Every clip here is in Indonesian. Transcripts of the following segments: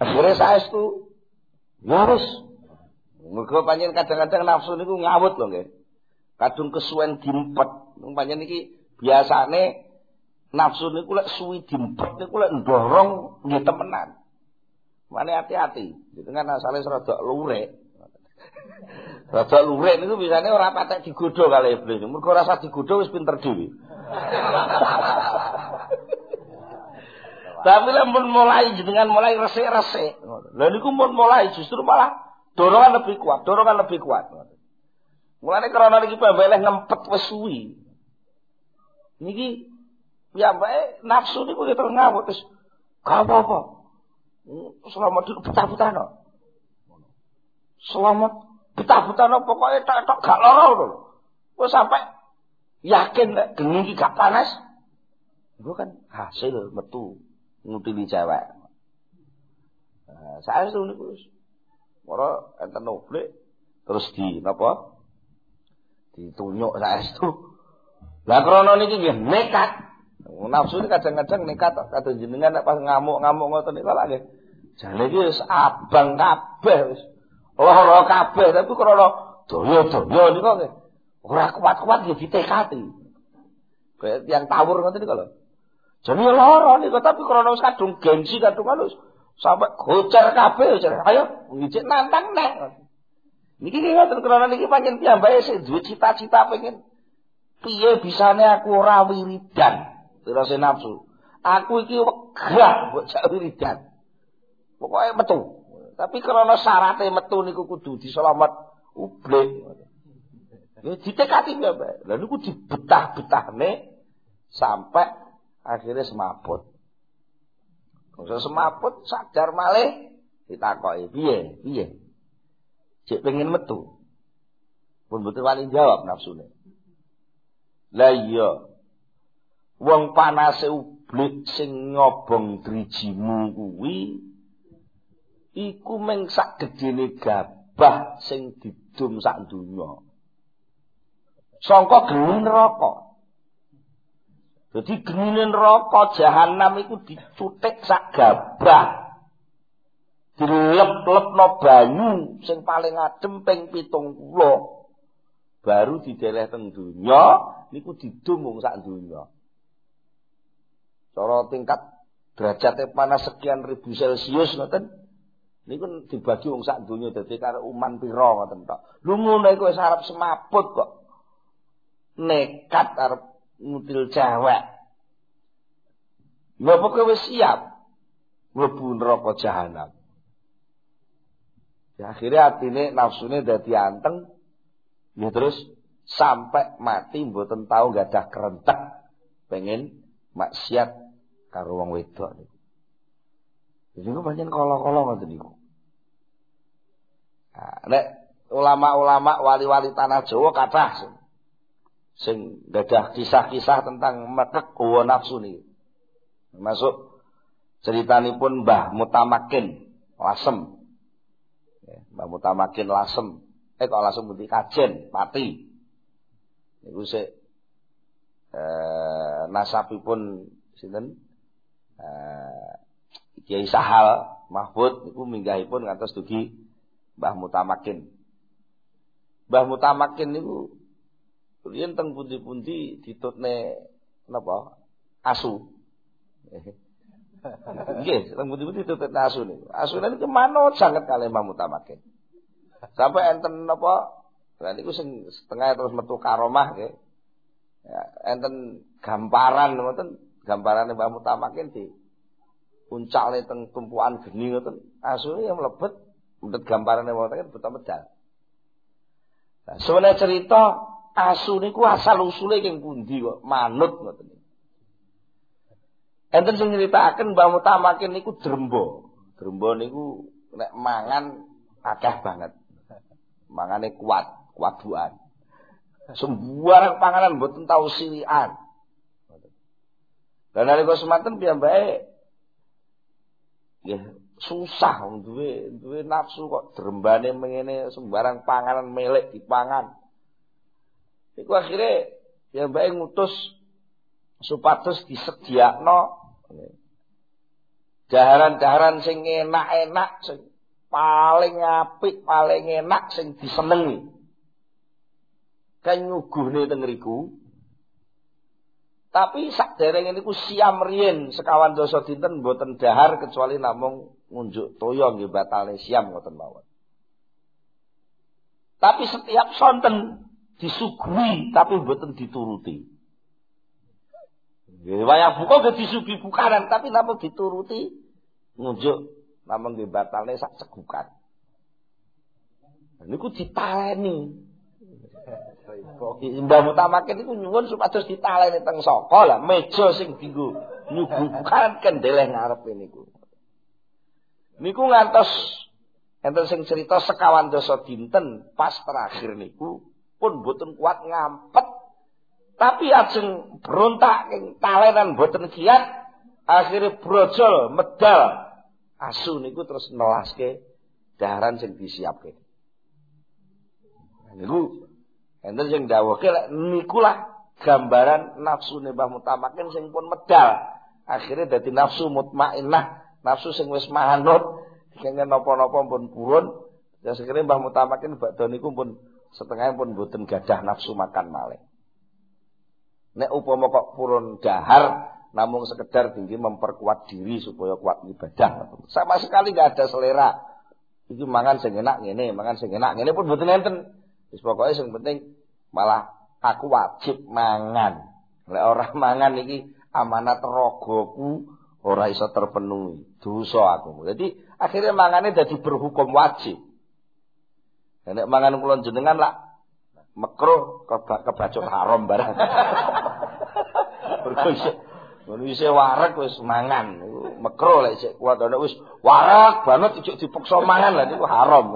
Akhire saestu. Ya wis. Mergo pancen kadang-kadang nafsu niku ngawut lho nggih. Kadung kesuwen dimpet. Pancen iki biasane nafsu niku lek suwi dimpet niku lek ndorong nggih temenan. Mane hati-hati. Dengan asale rada lurek. Rada lurek niku bisane ora patek digodho kali iblis. Mergo rasa digodho wis pinter dhewe. Tapi lek mun mulai jenengan mulai resik-resik. Lha niku mun mulai justru malah dorongan lebih kuat. Mulane krana niki pambeleh ngempet wis suwi. Niki piyambake nafsu niku ketok ngawut terus gak apa-apa. Selamat dulu betah-betahno. Selamat betah-betahno pokoke tok gak lara lho. Wis sampe yakin nek geni iki gak panas. Iku kan hasil metu ngutili cewek. Saya niku wis ora enten oblek terus di napa? Ditunyuk saestu. Lah krana niki nggih nekat. Nafsu ini kadang-kadang nekat kata jenengan nek pas ngamuk-ngamuk ngoten niku lak nggih. Jane iki wis abang kabeh wis. Lara kabeh tapi krana daya-daya niku nggih. Ora kuat-kuat nggih ditekati. Kayak yang tawur ngoten niku lho. Jane lara niku tapi krana wis kadung gengsi kadung halus sampai gocer kabeh jare ayo ngicik nantang nek. Niki ngoten krana niki pancen piyambake sing duwe cita-cita pengen piye bisane aku ora wiridan. Rasa nafsu. Aku iki wegah mbok jak wiridan. Pokoke metu. Tapi karena syaratnya metu niku kudu diselamat ublek. Ya ditekati ya, Pak. Lah niku dibetah-betahne sampai akhirnya semaput. Wong semaput sadar malih ditakoki, piye? Cek pengen metu. Pun mboten wani jawab nafsune. Lah iya. Wong panase ublik sing nyobong drijimu kuwi iku mung sak gedene gabah sing didum sak donya. Sangka geni neraka. Dadi genine neraka jahanam iku dicutik sak gabah. Dilep-lepno banyu sing paling adem ping 70. Baru dideleh teng donya niku didum mung sak donya. Cara tingkat derajate panas sekian ribu Celcius ngoten niku dibagi wong sak donya dadi karo uman pira ngoten tok. Lu ngono iku wis arep semaput kok. Nekat arep ngutil cewek. Lha pokoke wis siap mlebu neraka jahanam. Ya akhirnya atine nafsune dadi anteng. Ya terus sampai mati mboten tau gadah kerentek pengen maksiat karo wong wedok niku. Jadi niku pancen kala-kala ngoten niku. Nah, nek ulama-ulama wali-wali tanah Jawa kathah sing gadah kisah-kisah tentang metek hawa nafsu niku. Termasuk ceritanipun Mbah Mutamakin Lasem. Mbah Mutamakin Lasem. Kok Lasem putih Kajen, Pati. Niku sik nasabipun sinten? Kiai Sahal Mahfud niku minggahipun ngantos dugi Mbah Mutamakin. Mbah Mutamakin niku riyen teng pundi-pundi ditutne napa? Asu. Nggih, teng pundi-pundi ditutne asu niku. Asune niku manut sanget kalih Mbah Mutamakin. Sampai enten napa? Lah niku sing setengah terus metu karomah nggih. Ya, enten gamparan ngoten, gambarane Mbah Mutamakin di puncakne teng tumpukan geni ngoten. Asune yang mlebet, mlebet gambarane wonten beto medal. Nah, sebenarnya cerita asu niku asal usule king pundi kok manut ngoten. Enten sing nyritakaken Mbah Mutamakin niku drembo. Drembo niku nek mangan akeh banget. Mangane kuat buan. Sembarang panganan mboten tau silian. Lah nalika semanten piyambake nggih susah duwe nafsu kok drembane mengene sembarang panganan melek dipangan. Iku akhire piyambake ngutus supados disediakno Daharan-daharan sing enak-enak, sing paling apik, paling enak, sing disenengi. Kan nyuguhne teng ngriku. Tapi sakderenge niku siam riyen sekawan dasa dinten mboten dahar kecuali namung ngunjuk toya nggih batale siam ngoten mawon. Tapi setiap sonten disuguhi tapi mboten dituruti. Nggih wayah buka nggih disuguhi bukaran tapi namung dituruti ngunjuk namung nggih batale sak cegukan. Niku ditaleni. Mbah Mutamakin niku nyuwun supados ditaleni teng saka lah meja sing dienggo nyuguhkan kendeleh ngarepe niku. Niku ngantos enten sing cerita sekawan dasa dinten pas terakhir niku pun mboten kuat ngampet. Tapi ajeng berontak ing talenan mboten kiat, akhire brojol medal asu niku terus nelaske daharan sing disiapke. Niku enten sing dawuhke lek niku lah gambaran nafsune Mbah Mutamakin sing pun medal. Akhire dadi nafsu mutmainnah, nafsu sing wis manut, kenging napa-napa pun purun. Ya sekire Mbah Mutamakin badhe niku pun setengah pun mboten gadah nafsu makan malih. Nek upama kok purun dahar namung sekedar tinggi memperkuat diri supaya kuat ibadah. Sama sekali enggak ada selera. Iki mangan sing enak ngene, mangan sing enak ngene pun mboten enten. Wis pokoke sing penting malah aku wajib mangan. Lek ora mangan iki amanat ragaku ora iso terpenuhi. Dosa aku. Jadi akhirnya mangane dadi berhukum wajib. Nek mangan kula jenengan lah makruh kebacut haram barang. Ngono isih wareg wis mangan niku makruh lek isih kuat ana wis wareg banget ijek dipaksa mangan lah niku haram.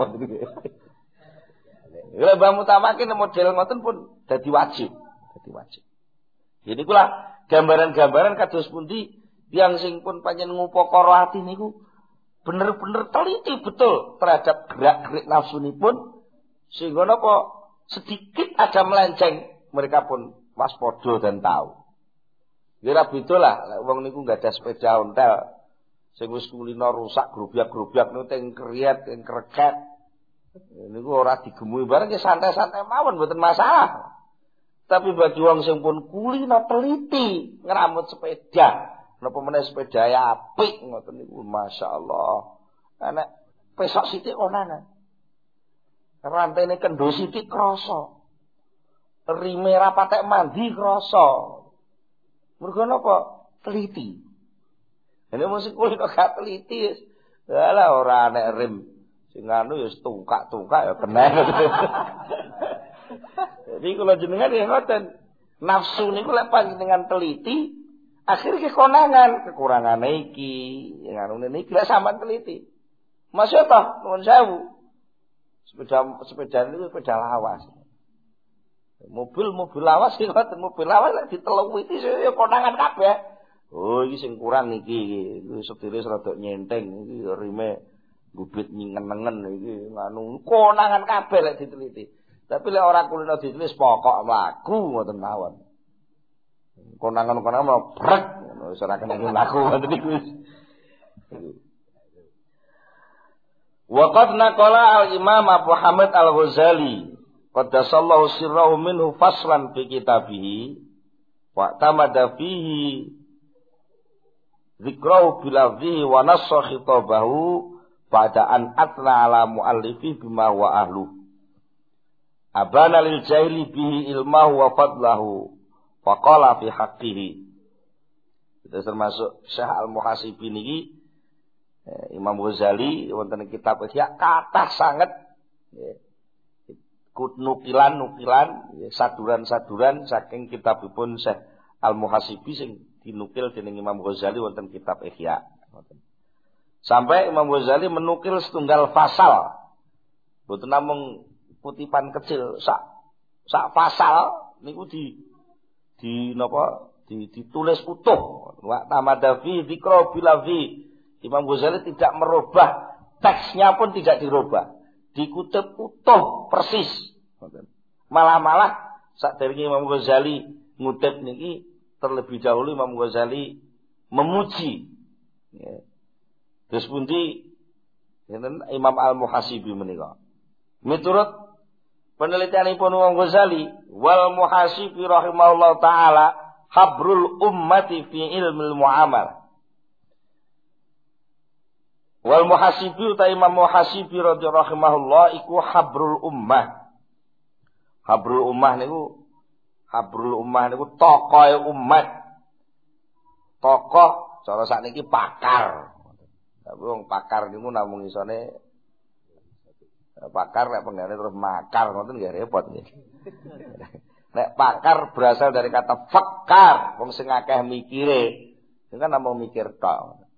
Lek Mbah Mutamakin model ngoten pun dadi wajib, Jadi kula gambaran-gambaran kados pundi tiyang sing pun panjen ngupakara ati niku bener-bener teliti betul terhadap gerak-gerik nafsunipun sehingga napa sedikit aja melenceng mereka pun waspada dan tahu. Kira bedolah wong niku enggak ada sepeda ontel sing wis kulino rusak grobyak-grobyak niku teng kriet, teng kreket. Niku ora digemui bareng ya santai-santai mawon mboten masalah. Tapi bagi wong sing pun kulino teliti ngramut sepeda, napa meneh sepeda apik ngoten niku masyaallah. Ana pesok sithik onanan. Rantene kendho sithik krasa. Rime ra patek mandi krasa. Mergo napa? Teliti. Nek mesti kuwi kok gak teliti wis alah ora nek rim sing anu ya tungkak-tungkak ya kena. Jadi kula jenengan ya ngoten. Nafsu niku lek panjenengan teliti akhirnya kekonangan, kekurangane iki, ngono niki lek sampean teliti. Masya Allah, nuwun sewu. Sepeda niku sepeda lawas. Mobil lawas iki ngoten, mobil lawas lek diteluwiti ya konangan kabeh. Oh iki sing kurang iki setire rada nyenteng iki rime gubit nyingenengen iki nganu konangan kabeh lek diteliti. Tapi lek ora kulino ditulis pokok mlaku ngoten mawon. Konangan-konangan mau brek ngono wis ora kena mlaku ngoten niku. Wa qad naqala al-Imam Abu Hamid Al-Ghazali qaddasallahu sirrahu minhu faslan fi kitabihi wa tamada fihi dzikrahu bilafzihi wa nassa khitabahu ba'da an atna ala muallifi bima wa ahlu abana lil jahili bihi ilmahu wa fadlahu faqala fi haqqihi. Itu termasuk Syekh Al-Muhasibi niki Imam Ghazali wonten kitab Ihya kathah sanget nukilan saduran-saduran saking kitabipun Syekh Al-Muhasibi sing dinukil dening Imam Ghazali wonten kitab Ihya. Sampai Imam Ghazali menukil setunggal pasal. Boten namung kutipan kecil sak pasal niku ditulis utuh. Wa tamadafi dzikra bilafi. Imam Ghazali tidak merubah, teksnya pun tidak dirubah. Dikutip utuh persis. Malah sakderenge Imam Ghazali ngutip niki terlebih dahulu Imam Ghazali memuji Terus pundi Imam Al-Muhasibi menika. Miturut penelitianipun Imam Ghazali, wal Muhasibi rahimahullah taala habrul ummati fi ilmil muamalah. Wal Muhasibi ta Imam Muhasibi rahimahullah iku habrul ummah. Habrul ummah niku tokoh umat. Tokoh cara sakniki pakar. Tapi wong pakar niku namung isone pakar nek penggane terus makar ngoten nggih repot nggih. Nek pakar berasal dari kata fakar, wong sing akeh mikire. Itu kan namung mikir tok.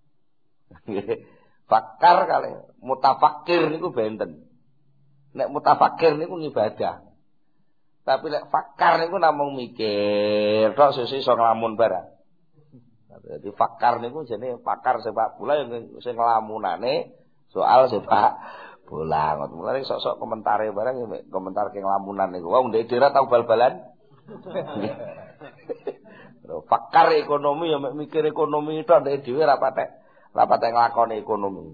Fakar kali mutafakir niku benten. Nek mutafakir niku ngibadah. Tapi nek fakar niku namung mikir tok sesuk iso nglamun barang. Jadi fakar niku jenenge pakar sepak bola yang sing nglamunane soal sepak bola. Mulane sok-sok komentare barang komentar ke nglamunan niku. Wong ndek dhewe tau bal-balan. Fakar ekonomi ya mikir ekonomi tok ndek dhewe ra patek nglakoni ekonomi.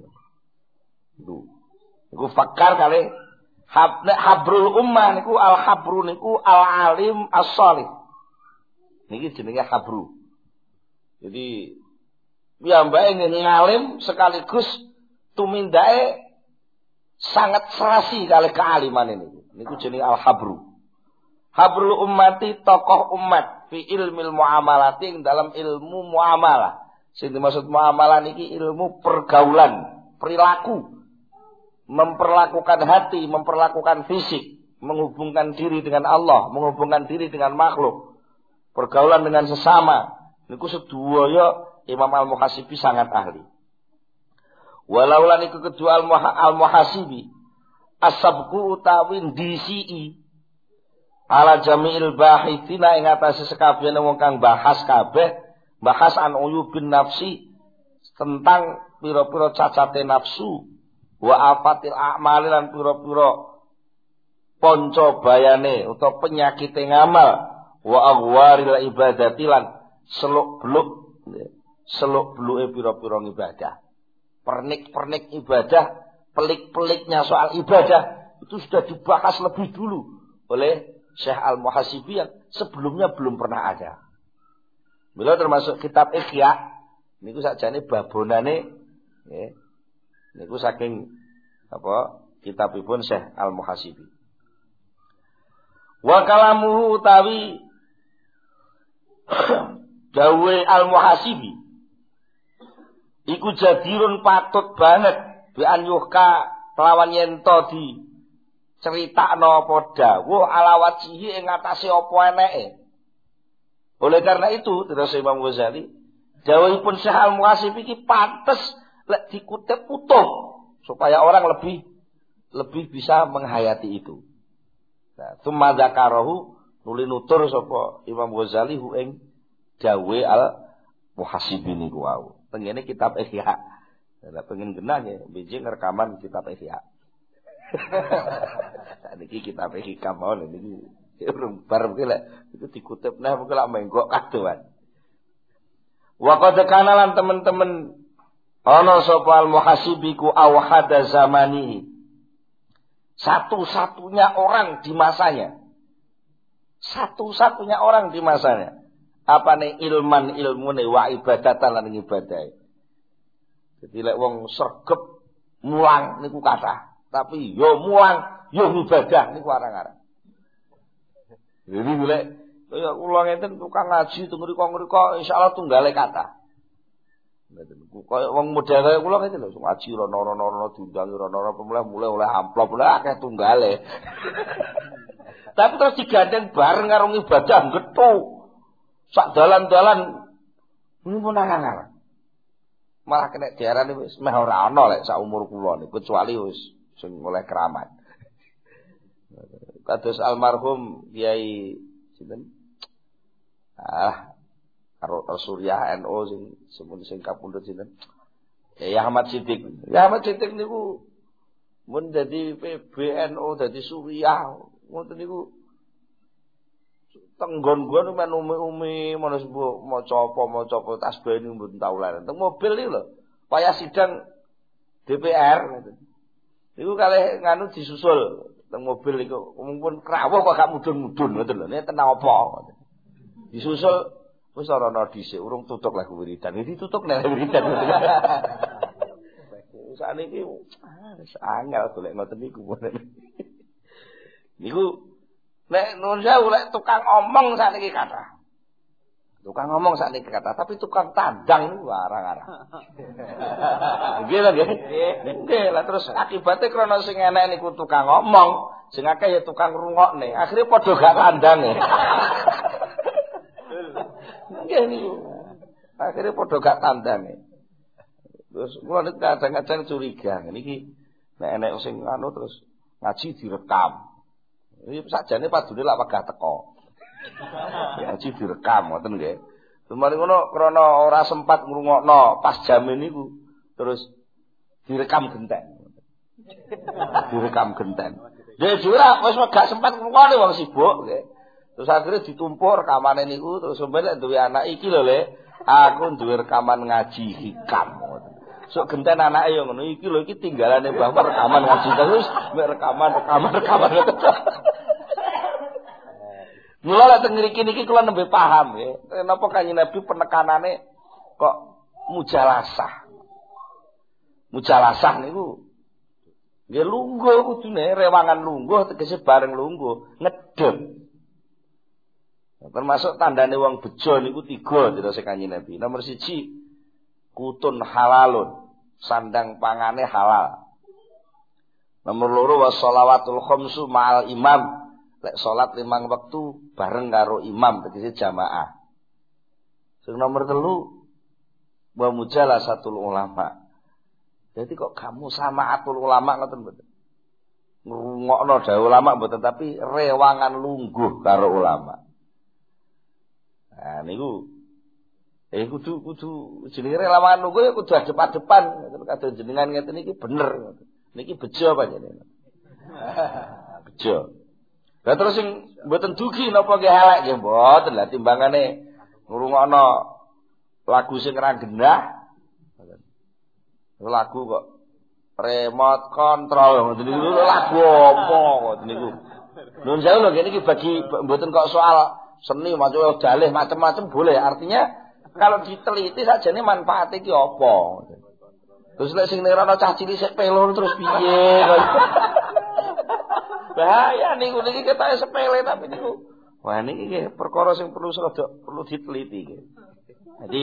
Niku fakar kali habrul ummah niku al-habru niku al-alim as-shalih. Niki jenenge habru. Jadi piyambake ngalim sekaligus tumindake sangat serasi kali kealiman ini. Niku jenenge al-habru. Habrul ummati tokoh umat fi ilmil muamalati dalam ilmu muamalah. Sing dimaksud muamalah niki ilmu pergaulan, perilaku, memperlakukan hati, memperlakukan fisik, menghubungkan diri dengan Allah, menghubungkan diri dengan makhluk, pergaulan dengan sesama. Niku sedaya Imam Al-Muhasibi sangat ahli. Walau lan iku kedua Al-Muhasibi asabku utawi DCI ala jami'il bahithina ing atase sekabehane wong kang bahas kabeh, bahas an uyubin nafsi tentang pira-pira cacate nafsu wa afatil a'mal lan pira-pira panca bayane utawa penyakite ngamal wa aghwaril ibadati lan seluk-beluke pira-pira ibadah. Pernik-pernik ibadah, pelik-peliknya soal ibadah itu sudah dibahas lebih dulu oleh Syekh Al-Muhasibi yang sebelumnya belum pernah ada. Beliau termasuk kitab Ihya niku sakjane babonane nggih. Niku saking kitabipun Syekh Al-Muhasibi. Wa kalamuhu utawi dawe Al-Muhasibi iku jadirun patut banget bi anyuhka kelawan yento di critakno apa dawuh ala wajihi ing atase apa eneke. Oleh karena itu terus Imam Ghazali dawuhipun Syekh Al-Muhasibi iki pantes lek dikutip utuh supaya orang lebih bisa menghayati itu. Nah, tsumma dzakarahu nuli nutur sapa Imam Ghazali hu ing dawe Al-Muhasibi niku wau. Tengene kitab Ihya. Lah pengen genah ya bijing rekaman kitab Ihya. Niki kitab Ihya mawon niki urung bar iki lek itu dikutip nah mengko lak menggok kadoan. Wa qad kana lan temen-temen ana sapa Al-Muhasibi ku awhada zamanihi. Satu-satunya orang di masanya. Satu-satunya orang di masanya. Apa nih ilman ilmune wa ibadatan lan ibadah. Jadi lek wong sregep mulang niku kathah, tapi yo mulang yo ibadah niku arang-arang. Jadi lek kaya kula ngenten tukang ngaji teng mriko insyaallah tunggale kathah. Kaya wong model kaya kula ngeten lho ngaji rono-rono diundang rono-rono mulai oleh amplop oleh akeh tunggale. Tapi terus digandeng bareng karo ibadah gethu. Sak dalan-dalan ini pun angan-angan. Malah kena diarani wis meh ora ana lek sak umur kula niku kecuali wis sing oleh keramat. Kados almarhum Kiai sinten? Karo Surya NU sing kapundhut sinten? Ya Ahmad Siddiq. Ya Ahmad Siddiq niku mun dadi PBNU dadi Surya ngoten niku tenggon-gon men umi-umi maca apa tasbih ini mboten tau leren. Teng mobil iki lho. Payah sidang DPR ngoten. Niku kalih nganu disusul teng mobil iku mumpun krawuh kok gak mudhun-mudhun ngoten lho. Nek tenang apa ngoten. Disusul wis ora dhisik urung tutuk lagu wiridan. Iki tutuk nek wiridan. Sakniki wis angel golek ngoten niku. Niku nek nuwun sewu lek tukang omong sakniki kathah. Tukang ngomong sakniki kata, tapi tukang tandang niku arang-arang. Nggih lho nggih. Nggih, lah terus akibate krana sing enek niku tukang ngomong, sing akeh ya tukang ngrungokne. Akhire padha gak tandange. Nggih niku. Akhire padha gak tandange. Terus kula nek kadang-kadang curiga, niki nek enek sing anu terus ngaji direkam. Iki sakjane padune lak wegah teko. Ngaji direkam ngoten nggih. Lumari ngono krana ora sempat ngrungokno pas jam niku terus direkam genten. Direkam genten. Dhewe ora wis gak sempat ngrungokne wong sibuk nggih. Terus akhirnya ditumpuk rekamane niku terus sampe nek duwe anak iki lho Le, aku duwe rekaman ngaji hikam ngoten. Sok genten anake yo ngono iki lho iki tinggalane Mbah rekaman ngaji terus rekaman. Mula lek teng mriki niki kula nembe paham ya. Napa Kanjeng Nabi penekanane kok mujalasah. Mujalasah niku nggih lungguh kudune rewangan lungguh tegese bareng lungguh ngedem. Termasuk tandane wong bejo niku 3 dirasa Kanjeng Nabi. Nomor 1 kutun halalun, sandang pangane halal. Nomor 2 wassalawatul khamsu ma'al imam. Lek salat 5 wektu bareng karo imam tegese jamaah. Sing nomor 3 wa mujalasatul ulama. Jadi kok kamu samaatul ulama ngoten mboten. Ngrungokno dawuh ulama mboten tapi rewangan lungguh karo ulama. Nah niku kudu jenenge rewangan lungguh ya kudu adep-adepan kadang jenengan ngeten iki bener. Niki bejo apa jenengan? Bejo. Lah terus sing mboten dugi napa nggih elek nggih mboten lah timbangane ngrungokno lagu sing ra genah. Lagu kok remote control ngoten niku lagu apa ngoten niku. Nuwun sewu lho niki bagi mboten kok soal seni macam dalih macam-macam boleh. Artinya kalau diteliti sajane manfaate iki apa. Terus lek sing nerana cah cilik sik pelor terus piye. Bahaya niku niki ketoke sepele tapi niku wah niki nggih perkara sing perlu diteliti nggih. Jadi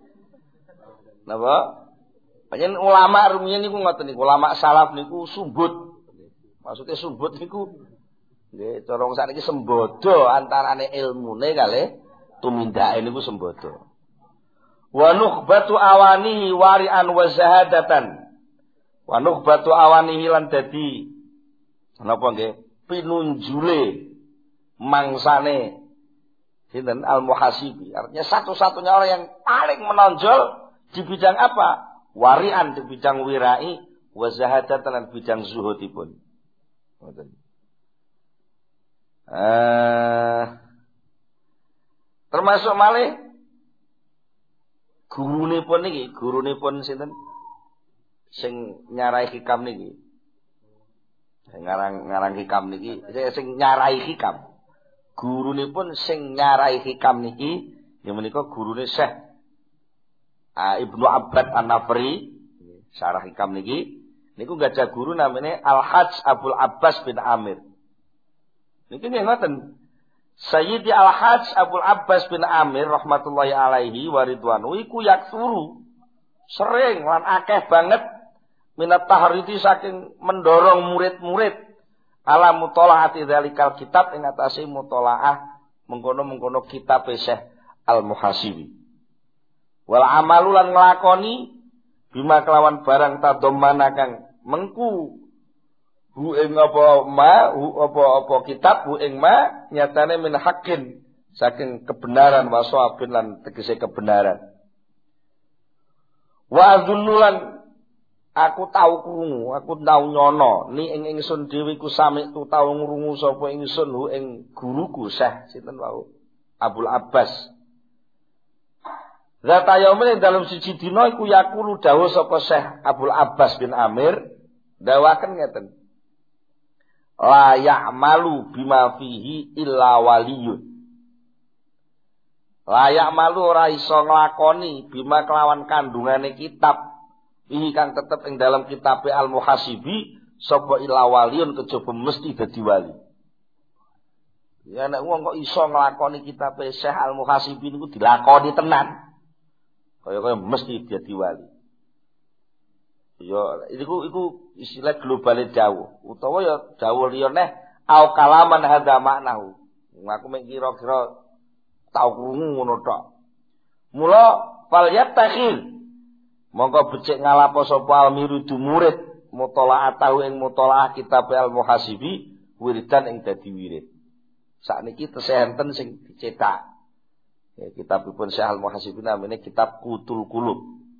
napa? Panjen ulama rumiyin niku ngoten niku, ulama salaf niku sumbut. Maksudnya sumbut niku nggih cara wong sakniki sembodo antarane ilmune kalih tumindake niku sembodo. Wa nukhbatu awanihi wari'an wa zahadatan. Wa nukhbatu awanihi lan dadi napa nggih pinunjule mangsane sinten al-muhasibi. Artinya satu-satunya orang yang paling menonjol di bidang apa? Wari'an di bidang wirai wa zahadatan lan bidang zuhudipun. Ngoten. Termasuk malih gurunipun sinten sing nyarai hikam niki. Ngarang hikam niki sing nyarai hikam. Gurunipun sing nyarai hikam niki ya menika gurune Syekh Ibnu Abbad An-Nafri. Syarah hikam niki niku gadah guru namanya Al-Hajj Abdul Abbas bin Amir. Niki nggih ngoten. Sayyidi Al-Hajj Abdul Abbas bin Amir rahmatullahi alaihi wa ridwanu iku yaksuru sering lan akeh banget minat tahriti saking mendorong murid-murid ala mutolaati dzalikal kitab ing atase mutolaah mengkono-mengkono kitab Syekh Al-Muhasibi. Wal amalu lan nglakoni bima kelawan barang tadomana kang mengku hu ing apa kitab hu ing ma nyatane min haqqin saking kebenaran wa shawabin lan tegese kebenaran. Wa azunnulan aku tau krungu, aku tau nyono, ni ing ingsun dhewe ku sami tu tau ngrungu sapa ingsun hu ing guruku Syekh sinten wau Abdul Abbas. Zata yaumin dalam siji dina iku yaqulu dawuh sapa Syekh Abdul Abbas bin Amir dawaken ngeten. La ya'malu bima fihi illa waliyun. La ya'malu ora iso nglakoni bima kelawan kandungane kitab fihi kang tetep ing dalam kitab Al-Muhasibi sapa illa waliyun kejaba mesti dadi wali. Ya nek wong kok iso nglakoni kitab Syekh Al-Muhasibi niku dilakoni tenan. Kaya mesti dadi wali. Ya iku istilah globale dawuh utawa ya dawuh liya neh au kalaman hadza maknahu. Aku mek kira-kira tau krungu ngono tok. Mula fal yattakhil monggo becik ngalapo sapa almiridu murid mutalaatahu ing mutalaah kitab Al-Muhasibi wiridan ing dadi wirid. Sakniki tesih enten sing dicetak. Ya, kitabipun Syekh Al-Muhasibi namanya kitab Qutul Qulub.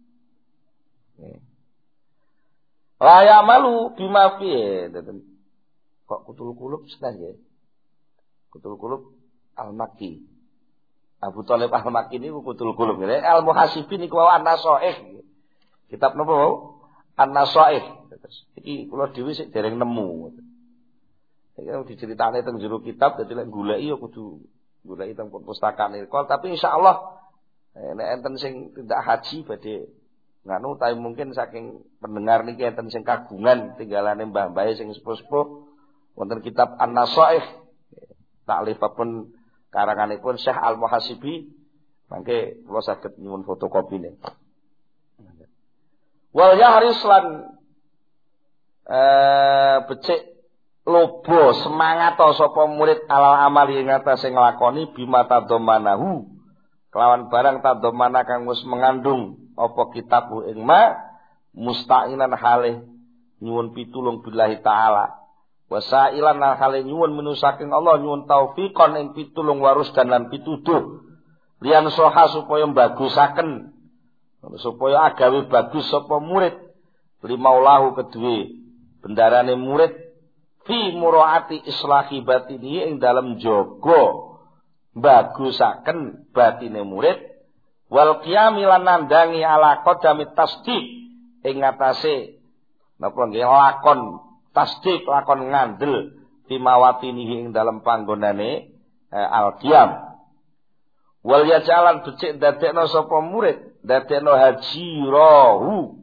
La ya'malu bima fihi. Kok Qutul Qulub sedang ya? Qutul Qulub Al-Makki. Abu Thalib Al-Makki niku Qutul Qulub. Al-Muhasibi niku An-Nasaih. Kitab napa wau? An-Nasaih. Iki kula dhewe sik dereng nemu. Iki diceritane teng jero kitab dadi lek goleki ya kudu goleki teng perpustakaan Irqal, tapi insyaallah nek enten sing tidak haji badhe nganu tapi mungkin saking pendengar niki enten sing kagungan tinggalane mbah-mbahe sing sepuh-sepuh wonten kitab An-Nasaih taklifipun karanganipun Syekh Al-Muhasibi mangke kula saged nyuwun fotokopine. Wal yahris lan becik lobo semangat sapa murid alal amali ing atase nglakoni bima tadomanahu kelawan barang tadomana kang wis mengandung apa kitabu ing ma musta'inan halih nyuwun pitulung billahi taala wasailan halih nyuwun minu saking Allah nyuwun taufiqon ing pitulung warus dan lan pituduh liyan soha supaya bagusaken supaya agawe bagus sapa murid limaulahu kedue bendarane murid fi muraati islahi batini ing dalam jaga bagusaken batine murid wal qiyami lan nandangi ala qadami tasdiq ing ngatasé napa nggih lakon tasdiq lakon ngandel fi mawatinihi ing dalam panggonane al qiyam wal yajalan becik dadekno sapa murid dadekno hajirahu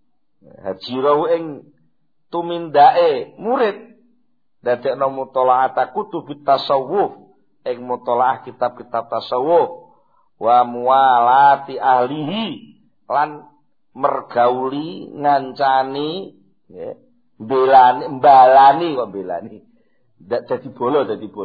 ing tumindake murid dadekno mutalaata kutubit tasawuf ing mutalaah kitab-kitab tasawuf wa muwalati ahlihi lan mergauli ngancani ya mbalani dadi bolo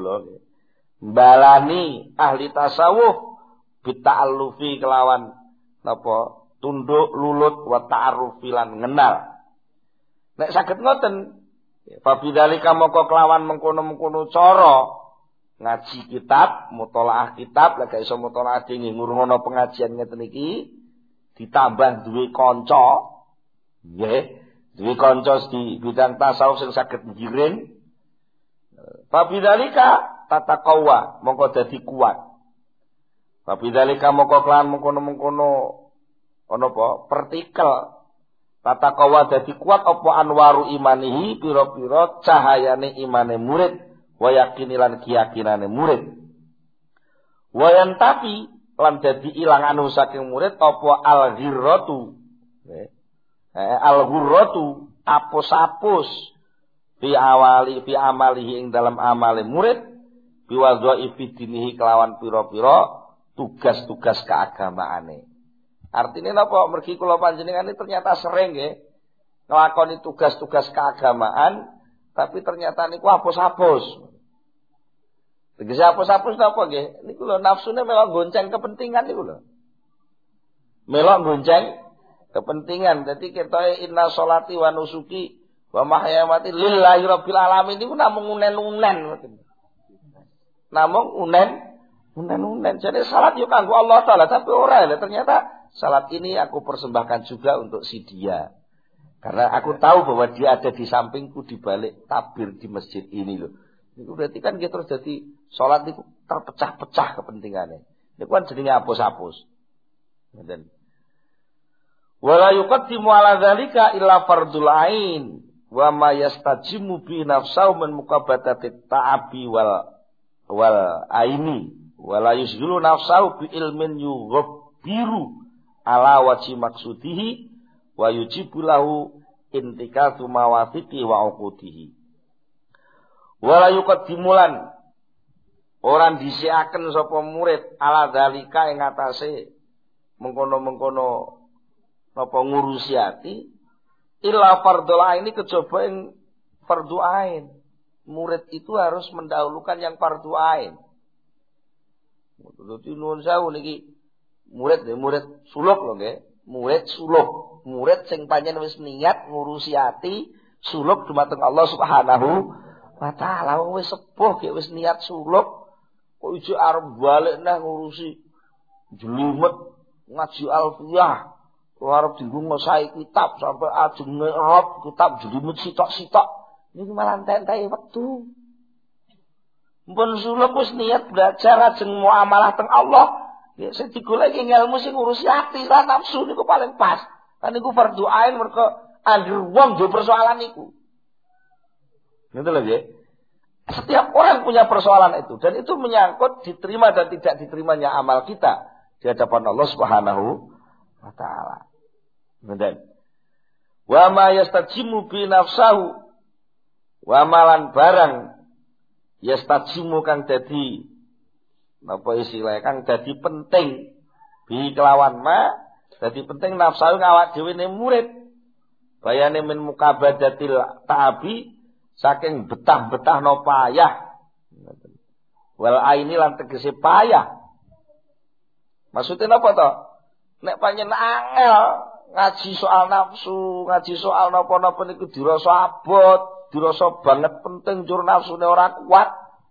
mbalani ahli tasawuf bita'allufi kelawan napa tunduk lulut wa ta'arrufi lan ngenal nek saged ngoten Fabidalika moko kelawan mengkono-mengkono cara ngaji kitab, mutalaah kitab, lek iso mutalaah dhewe ngurungono pengajian ngeten iki ditambah duwe kanca. Nggih, duwe kanca di bidang tasawuf sing saged ngiring. Fabidalika tataqawwa moko dadi kuat. Fabidalika moko kelawan mengkono-mengkono ana apa? Partikel tata kawa dadi kuat apa anwaru imanihi pira-pira cahayane imane murid wa yakinilan keyakinane murid wayan tapi lan dadi ilang anu saking murid apa al-ghirratu apus-apus fi amalihi ing dalam amale murid biwadha'ifi dinihi kelawan pira-pira tugas-tugas keagamaane. Artinya napa mergi kula panjenengan ini ternyata sering nggih nglakoni tugas-tugas keagamaan tapi ternyata niku hapus-hapus. Tegese hapus-hapus napa nggih? Niku lho nafsune melok gonceng kepentingan niku lho. Melok gonceng kepentingan. Dadi ketoke inna sholati wa nusuki wa mahyayati lillahi rabbil alamin niku namung unen-unen ngoten. Namung unen-unen. Jadi salat yo kanggo Allah taala tapi ora lho ternyata salat ini aku persembahkan juga untuk si dia. Karena aku tahu bahwa dia ada di sampingku di balik tabir di masjid ini loh. Itu berarti kan kita terus jadi salat itu terpecah-pecah kepentingannya. Itu kan jadinya hapus-hapus. Dan wala yuqaddimu ala dzalika illa fardul ain wa ma yastajimu bi nafsahu min muqabbatati ta'abi wal aini wala yusghilu nafsahu bi ilmin yughabbiru ala wajhi maqsudihi wa yujibu lahu intikatu mawathiqi wa uqudihi wala yuqaddimulan orang disiaken sapa murid ala dzalika ing atase mengkono-mengkono napa ngurusi ati illa fardhu ain kejaba ing fardhu ain. Murid itu harus mendahulukan yang fardhu ain. Dadi nuwun sewu niki murid suluk lho nggih. Murid suluk, murid sing pancen wis niat ngurusi ati suluk dumateng Allah Subhanahu wa taala. Wong wis sepuh ge wis niat suluk kok ijo arep balik neh ngurusi jelimet ngaji alfiyah, arep dinggo ngesai kitab sampai ajeng ngerop kitab jelimet sitok-sitok. Niki malah entek-entek wektu. Mpun suluk wis niat belajar ajeng muamalah teng Allah. Ya sing digoleki ilmu sing ngurusi ati lan nafsu niku paling pas. Kan niku fardhu ain mergo anggere wong duwe persoalan niku. Ngoten lho nggih. Setiap orang punya persoalan itu dan itu menyangkut diterima dan tidak diterimanya amal kita di hadapan Allah Subhanahu wa taala. Kemudian wa ma yastajimu bi nafsahu wa malan barang yastajimu kang dadi napa istilah kang dadi penting bi kelawan ma dadi penting nafsu ngawak dhewe ne murid bayane min mukabadatil ta'abi saking betah-betah no payah wal aini lan tegese payah. Maksudnya apa to? Nek panjen angel ngaji soal nafsu, ngaji soal napa-napa niku dirasa abot, dirasa banget penting jur nafsune ora kuat.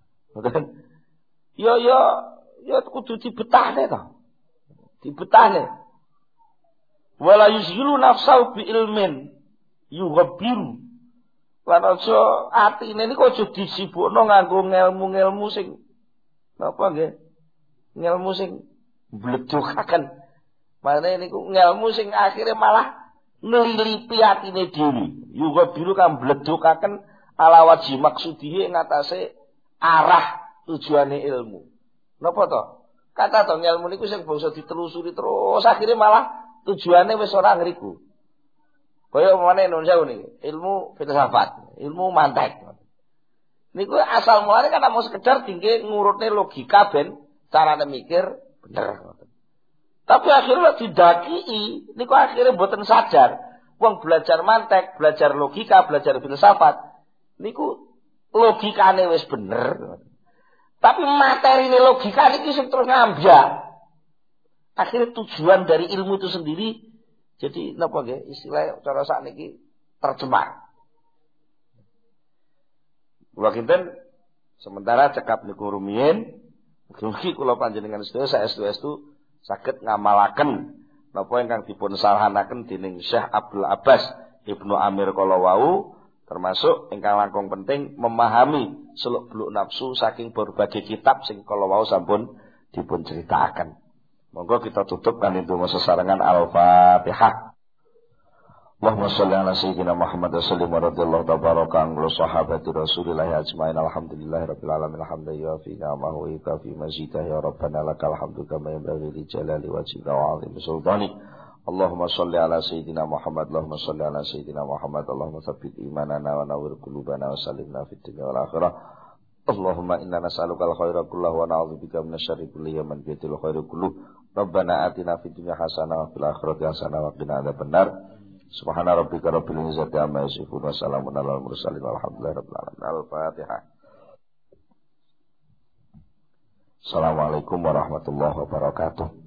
Ya kudu dibetahne to. Dibetahne. Wala yusghilu nafsahu bi ilmin yughabbiru. Lan aja atine niku aja disibukno nganggo ngelmu-ngelmu sing napa nggih? Ngelmu sing mbledokaken. Mane niku ngelmu sing akhire malah nglilipi atine dhewe. Yuga biru kan mbledokaken ala wajhi maksudihi ing atase arah tujuane ilmu. Napa to? Kata to ngelmu niku sing bangsa ditelusuri terus akhire malah tujuane wis ora ngriku. Kaya umane nun sewu niki, ilmu filsafat, ilmu mantek. Niku asal mulane kan mau sekedar tinggi ngurutne logika ben carane mikir bener. Tapi akhirnya didaki, niku akhirnya mboten sadar. Wong belajar mantek, belajar logika, belajar filsafat, niku logikane wis bener. Tapi materine logika niki sing terus ngambyak. Akhirnya tujuan dari ilmu itu sendiri jadi napa nggih istilah cara sakniki tercemar. Kula kinten sementara cekap niku rumiyin, mugi kula panjenengan sedaya saestu-estu saged ngamalaken napa ingkang dipun saranaken dening Syekh Abdul Abbas Ibnu Amir kala wau, termasuk ingkang langkung penting memahami seluk-beluk nafsu saking berbagai kitab sing kala wau sampun dipun critakaken. Monggo kita tutup kan itu sesarengan Al-Fatihah. Allahumma shalli ala sayyidina Muhammad wa sallim radhiyallahu tabaraka an sahabati Rasulillah ajmain alhamdulillahirabbil alamin hamdan yafi ni'amahu wa yukafi mazidah ya rabbana lakal hamdu kama yanbaghi li jalali wajhika wa 'azimi sultanik. Allahumma shalli ala sayyidina Muhammad Allahumma shalli ala sayyidina Muhammad Allahumma tsabbit imanana wa nawwir qulubana wa sallimna fid dunya wal akhirah. Allahumma inna nas'aluka al-khaira kullahu wa na'udzubika minasyarri kulli man bi'til khairu kullu. Rabbana atina fid dunya hasanah wa fil akhirati hasanah wa qina adzabannar. Subhana rabbika rabbil izzati amma yasifun wa salamun alal mursalin walhamdulillahi rabbil alamin. Al-Fatihah. Assalamualaikum warahmatullahi wabarakatuh.